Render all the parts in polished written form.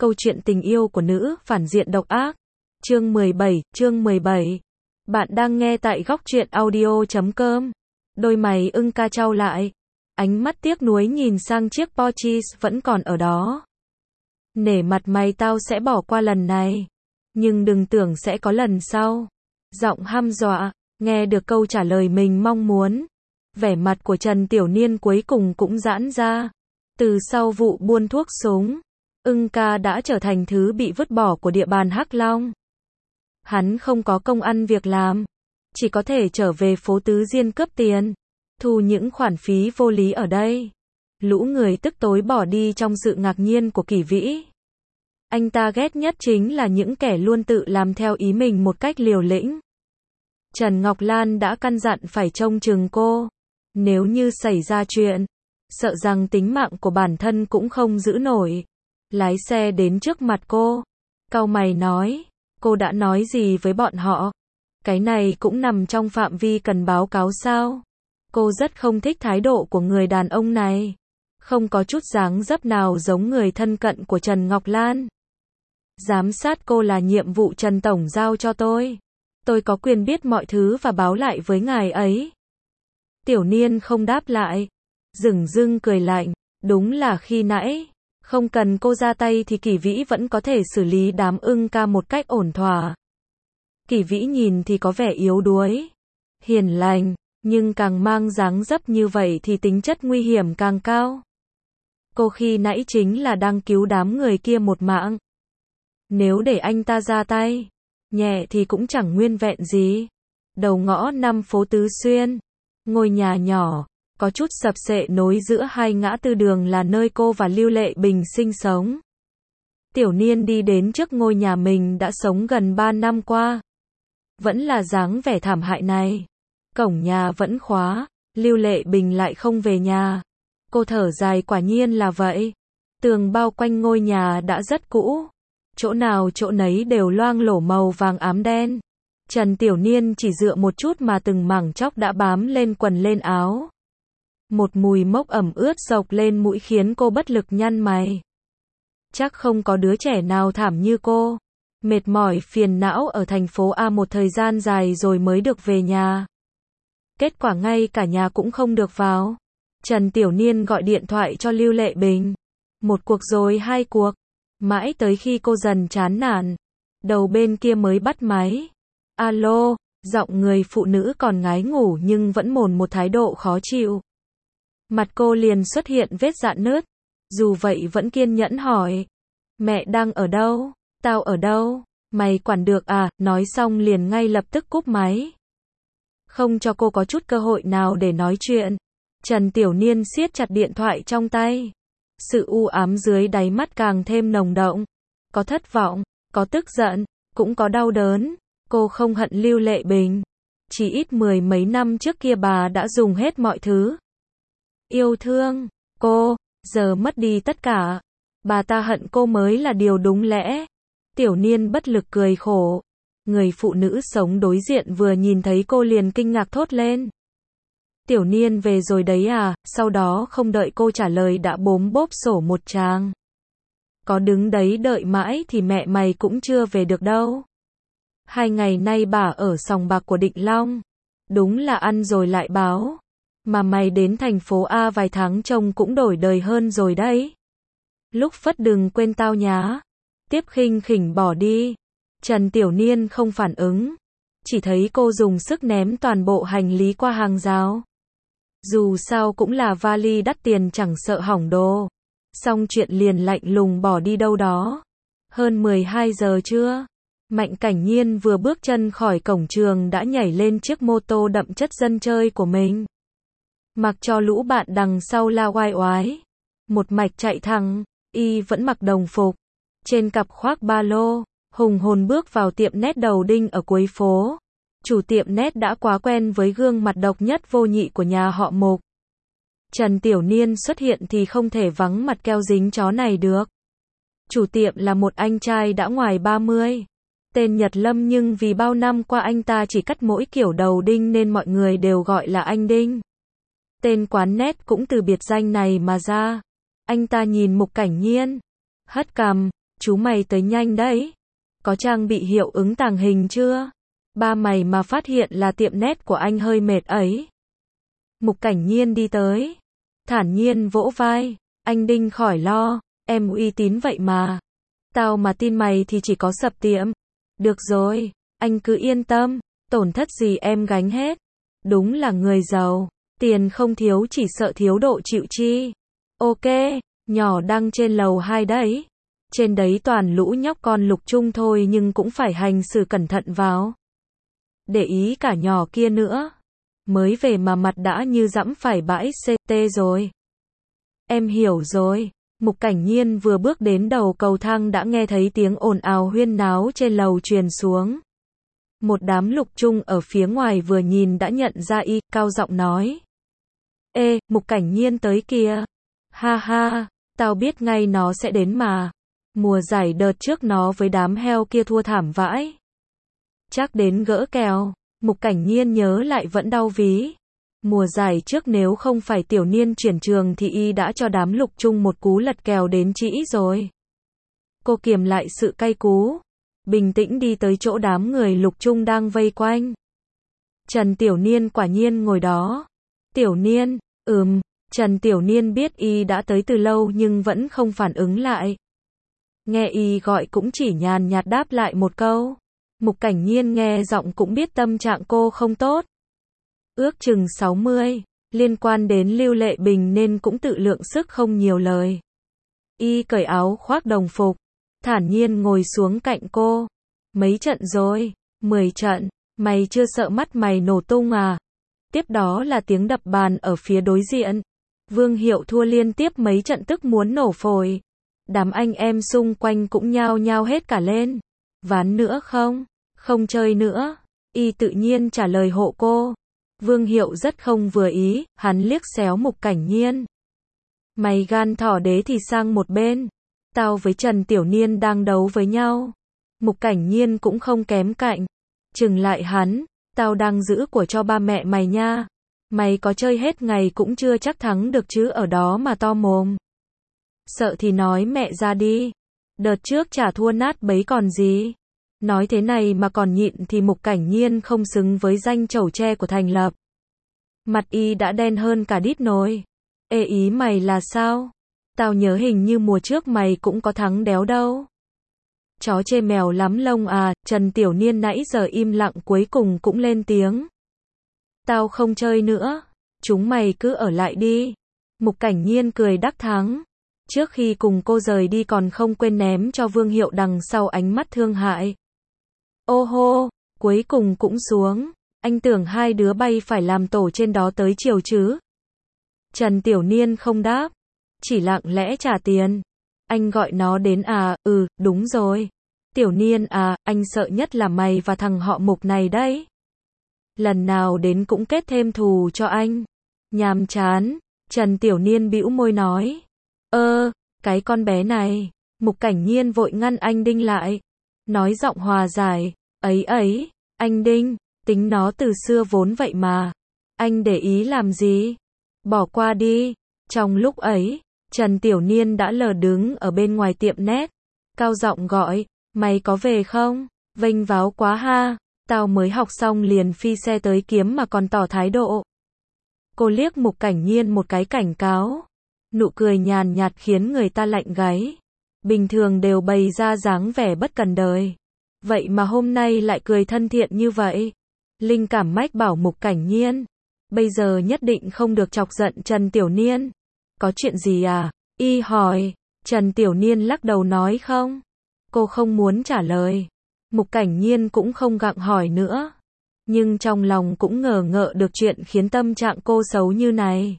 câu chuyện tình yêu của nữ phản diện độc ác. Chương 17. Bạn đang nghe tại góc truyện audio.com. Đôi mày ưng ca chau lại. Ánh mắt tiếc nuối nhìn sang chiếc Porsche vẫn còn ở đó. Nể mặt mày tao sẽ bỏ qua lần này. Nhưng đừng tưởng sẽ có lần sau. Giọng hăm dọa, nghe được câu trả lời mình mong muốn. Vẻ mặt của Trần Tiểu Niên cuối cùng cũng giãn ra. Từ sau vụ buôn thuốc súng, ưng ca đã trở thành thứ bị vứt bỏ của địa bàn Hắc Long. Hắn không có công ăn việc làm, chỉ có thể trở về phố Tứ Diên cướp tiền, thu những khoản phí vô lý ở đây. Lũ người tức tối bỏ đi trong sự ngạc nhiên của Kỷ Vĩ. Anh ta ghét nhất chính là những kẻ luôn tự làm theo ý mình một cách liều lĩnh. Trần Ngọc Lan đã căn dặn phải trông chừng cô. Nếu như xảy ra chuyện, sợ rằng tính mạng của bản thân cũng không giữ nổi. Lái xe đến trước mặt cô, cau mày nói, cô đã nói gì với bọn họ? Cái này cũng nằm trong phạm vi cần báo cáo sao? Cô rất không thích thái độ của người đàn ông này. Không có chút dáng dấp nào giống người thân cận của Trần Ngọc Lan. Giám sát cô là nhiệm vụ Trần Tổng giao cho tôi. Tôi có quyền biết mọi thứ và báo lại với ngài ấy. Tiểu Niên không đáp lại. Dửng dưng cười lạnh. Đúng là khi nãy, không cần cô ra tay thì Kỷ Vĩ vẫn có thể xử lý đám ưng ca một cách ổn thỏa. Kỷ Vĩ nhìn thì có vẻ yếu đuối, hiền lành, nhưng càng mang dáng dấp như vậy thì tính chất nguy hiểm càng cao. Cô khi nãy chính là đang cứu đám người kia một mạng. Nếu để anh ta ra tay, nhẹ thì cũng chẳng nguyên vẹn gì. Đầu ngõ 5 phố Tứ Xuyên, ngôi nhà nhỏ, có chút sập xệ nối giữa hai ngã tư đường là nơi cô và Lưu Lệ Bình sinh sống. Tiểu Niên đi đến trước ngôi nhà mình đã sống gần 3 năm qua. Vẫn là dáng vẻ thảm hại này. Cổng nhà vẫn khóa, Lưu Lệ Bình lại không về nhà. Cô thở dài quả nhiên là vậy. Tường bao quanh ngôi nhà đã rất cũ. Chỗ nào chỗ nấy đều loang lổ màu vàng ám đen. Trần Tiểu Niên chỉ dựa một chút mà từng mảng tóc đã bám lên quần lên áo. Một mùi mốc ẩm ướt dộc lên mũi khiến cô bất lực nhăn mày. Chắc không có đứa trẻ nào thảm như cô. Mệt mỏi phiền não ở thành phố A một thời gian dài rồi mới được về nhà. Kết quả ngay cả nhà cũng không được vào. Trần Tiểu Niên gọi điện thoại cho Lưu Lệ Bình. Một cuộc rồi hai cuộc. Mãi tới khi cô dần chán nản, đầu bên kia mới bắt máy. Alo, giọng người phụ nữ còn ngái ngủ nhưng vẫn mồn một thái độ khó chịu. Mặt cô liền xuất hiện vết rạn nứt. Dù vậy vẫn kiên nhẫn hỏi. Mẹ đang ở đâu? Tao ở đâu? Mày quản được à? Nói xong liền ngay lập tức cúp máy. Không cho cô có chút cơ hội nào để nói chuyện. Trần Tiểu Niên siết chặt điện thoại trong tay. Sự u ám dưới đáy mắt càng thêm nồng đậm. Có thất vọng, có tức giận, cũng có đau đớn. Cô không hận Lưu Lệ Bình. Chỉ ít 10 mấy năm trước kia bà đã dùng hết mọi thứ. Yêu thương cô, giờ mất đi tất cả. Bà ta hận cô mới là điều đúng lẽ. Tiểu Niên bất lực cười khổ. Người phụ nữ sống đối diện vừa nhìn thấy cô liền kinh ngạc thốt lên. Tiểu Niên về rồi đấy à? Sau đó không đợi cô trả lời đã bốm bốp sổ một tràng. Có đứng đấy đợi mãi thì mẹ mày cũng chưa về được đâu. 2 ngày nay bà ở sòng bạc của Định Long. Đúng là ăn rồi lại báo. Mà mày đến thành phố A vài tháng trông cũng đổi đời hơn rồi đấy. Lúc phất đừng quên tao nhá. Tiếp khinh khỉnh bỏ đi. Trần Tiểu Niên không phản ứng. Chỉ thấy cô dùng sức ném toàn bộ hành lý qua hàng rào. Dù sao cũng là vali đắt tiền chẳng sợ hỏng đồ. Xong chuyện liền lạnh lùng bỏ đi đâu đó. Hơn 12 giờ trưa. Mạnh Cảnh Nhiên vừa bước chân khỏi cổng trường đã nhảy lên chiếc mô tô đậm chất dân chơi của mình. Mặc cho lũ bạn đằng sau la oai oái. Một mạch chạy thẳng, y vẫn mặc đồng phục. Trên cặp khoác ba lô, hùng hồn bước vào tiệm nét đầu đinh ở cuối phố. Chủ tiệm nét đã quá quen với gương mặt độc nhất vô nhị của nhà họ Mục. Trần Tiểu Niên xuất hiện thì không thể vắng mặt keo dính chó này được. Chủ tiệm là một anh trai đã ngoài 30. Tên Nhật Lâm nhưng vì bao năm qua anh ta chỉ cắt mỗi kiểu đầu đinh nên mọi người đều gọi là anh Đinh. Tên quán nét cũng từ biệt danh này mà ra. Anh ta nhìn Mục Cảnh Nhiên, hất cằm, Chú mày tới nhanh đấy. Có trang bị hiệu ứng tàng hình chưa? Ba mày mà phát hiện là tiệm net của anh hơi mệt ấy. Mục Cảnh Nhiên đi tới. Thản nhiên vỗ vai. Anh Đinh khỏi lo. Em uy tín vậy mà. Tao mà tin mày thì chỉ có sập tiệm. Được rồi. Anh cứ yên tâm. Tổn thất gì em gánh hết. Đúng là người giàu. Tiền không thiếu chỉ sợ thiếu độ chịu chi. Ok. Nhỏ đang trên lầu 2 đấy. Trên đấy toàn lũ nhóc con Lục Trung thôi nhưng cũng phải hành xử cẩn thận vào. Để ý cả nhỏ kia nữa. Mới về mà mặt đã như dẫm phải bãi CT rồi. Em hiểu rồi. Mục Cảnh Nhiên vừa bước đến đầu cầu thang đã nghe thấy tiếng ồn ào huyên náo trên lầu truyền xuống. Một đám Lục Trung ở phía ngoài vừa nhìn đã nhận ra y, cao giọng nói. Ê, Mục Cảnh Nhiên tới kìa. Ha ha, tao biết ngay nó sẽ đến mà. Mùa giải đợt trước nó với đám heo kia thua thảm vãi. Chắc đến gỡ kèo. Mục Cảnh Nhiên nhớ lại vẫn đau ví. Mùa giải trước nếu không phải Tiểu Niên chuyển trường thì y đã cho đám Lục Trung một cú lật kèo đến trĩ rồi. Cô kiềm lại sự cay cú. Bình tĩnh đi tới chỗ đám người Lục Trung đang vây quanh. Trần Tiểu Niên quả nhiên ngồi đó. Tiểu Niên, Trần Tiểu Niên biết y đã tới từ lâu nhưng vẫn không phản ứng lại. Nghe y gọi cũng chỉ nhàn nhạt đáp lại một câu. Mục Cảnh Nhiên nghe giọng cũng biết tâm trạng cô không tốt. Ước chừng 60, liên quan đến Lưu Lệ Bình nên cũng tự lượng sức không nhiều lời. Y cởi áo khoác đồng phục, thản nhiên ngồi xuống cạnh cô. Mấy trận rồi? 10 trận, mày chưa sợ mắt mày nổ tung à? Tiếp đó là tiếng đập bàn ở phía đối diện. Vương Hiệu thua liên tiếp mấy trận tức muốn nổ phổi. Đám anh em xung quanh cũng nhao nhao hết cả lên. Ván nữa không? Không chơi nữa. Y tự nhiên trả lời hộ cô. Vương Hiệu rất không vừa ý, hắn liếc xéo Mục Cảnh Nhiên. Mày gan thỏ đế thì sang một bên. Tao với Trần Tiểu Niên đang đấu với nhau. Mục Cảnh Nhiên cũng không kém cạnh. Chừng lại hắn, tao đang giữ của cho ba mẹ mày nha. Mày có chơi hết ngày cũng chưa chắc thắng được chứ ở đó mà to mồm. Sợ thì nói mẹ ra đi. Đợt trước chả thua nát bấy còn gì. Nói thế này mà còn nhịn thì Mục Cảnh Nhiên không xứng với danh chẩu tre của Thành Lập. Mặt y đã đen hơn cả đít nồi. Ê ý mày là sao? Tao nhớ hình như mùa trước mày cũng có thắng đéo đâu. Chó chê mèo lắm lông à, Trần Tiểu Niên nãy giờ im lặng cuối cùng cũng lên tiếng. Tao không chơi nữa. Chúng mày cứ ở lại đi. Mục Cảnh Nhiên cười đắc thắng. Trước khi cùng cô rời đi còn không quên ném cho Vương Hiệu đằng sau ánh mắt thương hại. Ô hô, cuối cùng cũng xuống. Anh tưởng hai đứa bay phải làm tổ trên đó tới chiều chứ. Trần Tiểu Niên không đáp. Chỉ lặng lẽ trả tiền. Anh gọi nó đến à, đúng rồi. Tiểu Niên à, anh sợ nhất là mày và thằng họ Mục này đấy. Lần nào đến cũng kết thêm thù cho anh. Nhàm chán. Trần Tiểu Niên bĩu môi nói. Cái con bé này. Mục Cảnh Nhiên vội ngăn anh Đinh lại. Nói giọng hòa giải. Ấy, anh Đinh, tính nó từ xưa vốn vậy mà. Anh để ý làm gì? Bỏ qua đi. Trong lúc ấy, Trần Tiểu Niên đã lờ đứng ở bên ngoài tiệm net. Cao giọng gọi, mày có về không? Vênh váo quá ha. Tao mới học xong liền phi xe tới kiếm mà còn tỏ thái độ. Cô liếc Mục Cảnh Nhiên một cái cảnh cáo. Nụ cười nhàn nhạt khiến người ta lạnh gáy. Bình thường đều bày ra dáng vẻ bất cần đời. Vậy mà hôm nay lại cười thân thiện như vậy. Linh cảm mách bảo Mục Cảnh Nhiên. Bây giờ nhất định không được chọc giận Trần Tiểu Niên. Có chuyện gì à? Y hỏi. Trần Tiểu Niên lắc đầu nói không. Cô không muốn trả lời. Mục Cảnh Nhiên cũng không gặng hỏi nữa. Nhưng trong lòng cũng ngờ ngợ được chuyện khiến tâm trạng cô xấu như này.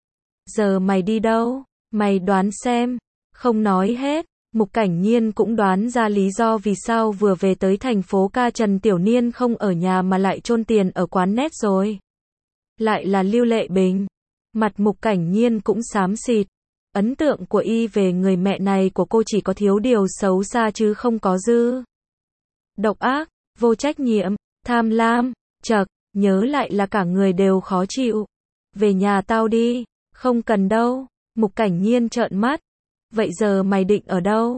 Giờ mày đi đâu? Mày đoán xem. Không nói hết. Mục Cảnh Nhiên cũng đoán ra lý do vì sao vừa về tới thành phố ca Trần Tiểu Niên không ở nhà mà lại chôn tiền ở quán net rồi. Lại là Lưu Lệ Bình. Mặt Mục Cảnh Nhiên cũng xám xịt. Ấn tượng của y về người mẹ này của cô chỉ có thiếu điều xấu xa chứ không có dư. Độc ác, vô trách nhiệm, tham lam, chậc, nhớ lại là cả người đều khó chịu. Về nhà tao đi. Không cần đâu. Mục Cảnh Nhiên trợn mắt. Vậy giờ mày định ở đâu?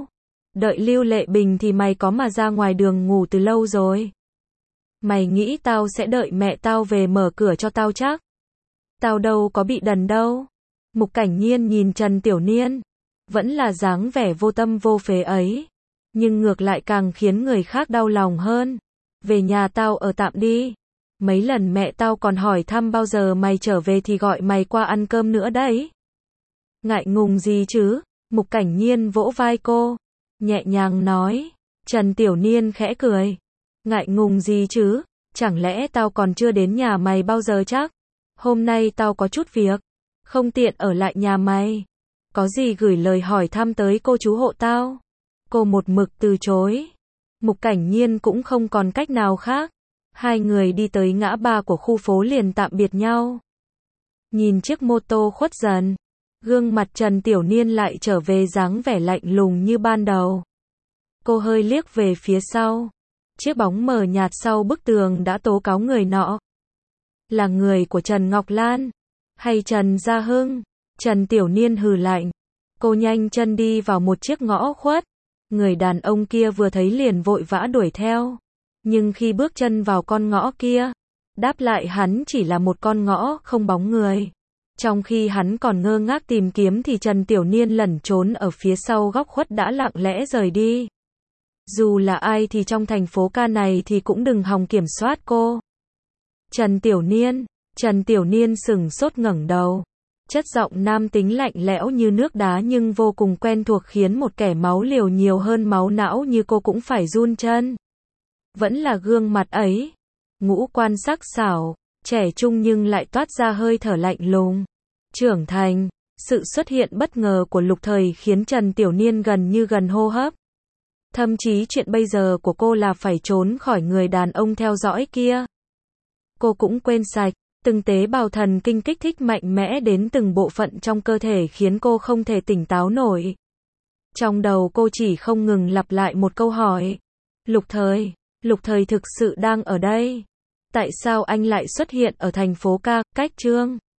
Đợi Lưu Lệ Bình thì mày có mà ra ngoài đường ngủ từ lâu rồi. Mày nghĩ tao sẽ đợi mẹ tao về mở cửa cho tao chắc? Tao đâu có bị đần đâu. Mục Cảnh Nhiên nhìn Trần Tiểu Niên, vẫn là dáng vẻ vô tâm vô phế ấy, nhưng ngược lại càng khiến người khác đau lòng hơn. Về nhà tao ở tạm đi. Mấy lần mẹ tao còn hỏi thăm bao giờ mày trở về thì gọi mày qua ăn cơm nữa đấy. Ngại ngùng gì chứ? Mục Cảnh Nhiên vỗ vai cô, nhẹ nhàng nói. Trần Tiểu Niên khẽ cười. Ngại ngùng gì chứ? Chẳng lẽ tao còn chưa đến nhà mày bao giờ chắc? Hôm nay tao có chút việc, không tiện ở lại nhà mày. Có gì gửi lời hỏi thăm tới cô chú hộ tao. Cô một mực từ chối. Mục Cảnh Nhiên cũng không còn cách nào khác. Hai người đi tới ngã ba của khu phố liền tạm biệt nhau. Nhìn chiếc mô tô khuất dần, gương mặt Trần Tiểu Niên lại trở về dáng vẻ lạnh lùng như ban đầu. Cô hơi liếc về phía sau. Chiếc bóng mờ nhạt sau bức tường đã tố cáo người nọ là người của Trần Ngọc Lan hay Trần Gia Hưng. Trần Tiểu Niên hừ lạnh. Cô nhanh chân đi vào một chiếc ngõ khuất. Người đàn ông kia vừa thấy liền vội vã đuổi theo. Nhưng khi bước chân vào con ngõ kia, đáp lại hắn chỉ là một con ngõ không bóng người. Trong khi hắn còn ngơ ngác tìm kiếm thì Trần Tiểu Niên lẩn trốn ở phía sau góc khuất đã lặng lẽ rời đi. Dù là ai thì trong thành phố ca này thì cũng đừng hòng kiểm soát cô. Trần Tiểu Niên sửng sốt ngẩng đầu. Chất giọng nam tính lạnh lẽo như nước đá nhưng vô cùng quen thuộc khiến một kẻ máu liều nhiều hơn máu não như cô cũng phải run chân. Vẫn là gương mặt ấy, ngũ quan sắc sảo, trẻ trung nhưng lại toát ra hơi thở lạnh lùng, trưởng thành. Sự xuất hiện bất ngờ của Lục Thời khiến Trần Tiểu Niên gần như gần hô hấp. Thậm chí chuyện bây giờ của cô là phải trốn khỏi người đàn ông theo dõi kia. Cô cũng quên sạch, từng tế bào thần kinh kích thích mạnh mẽ đến từng bộ phận trong cơ thể khiến cô không thể tỉnh táo nổi. Trong đầu cô chỉ không ngừng lặp lại một câu hỏi. Lục Thời thực sự đang ở đây. Tại sao anh lại xuất hiện ở thành phố ca, cách Trương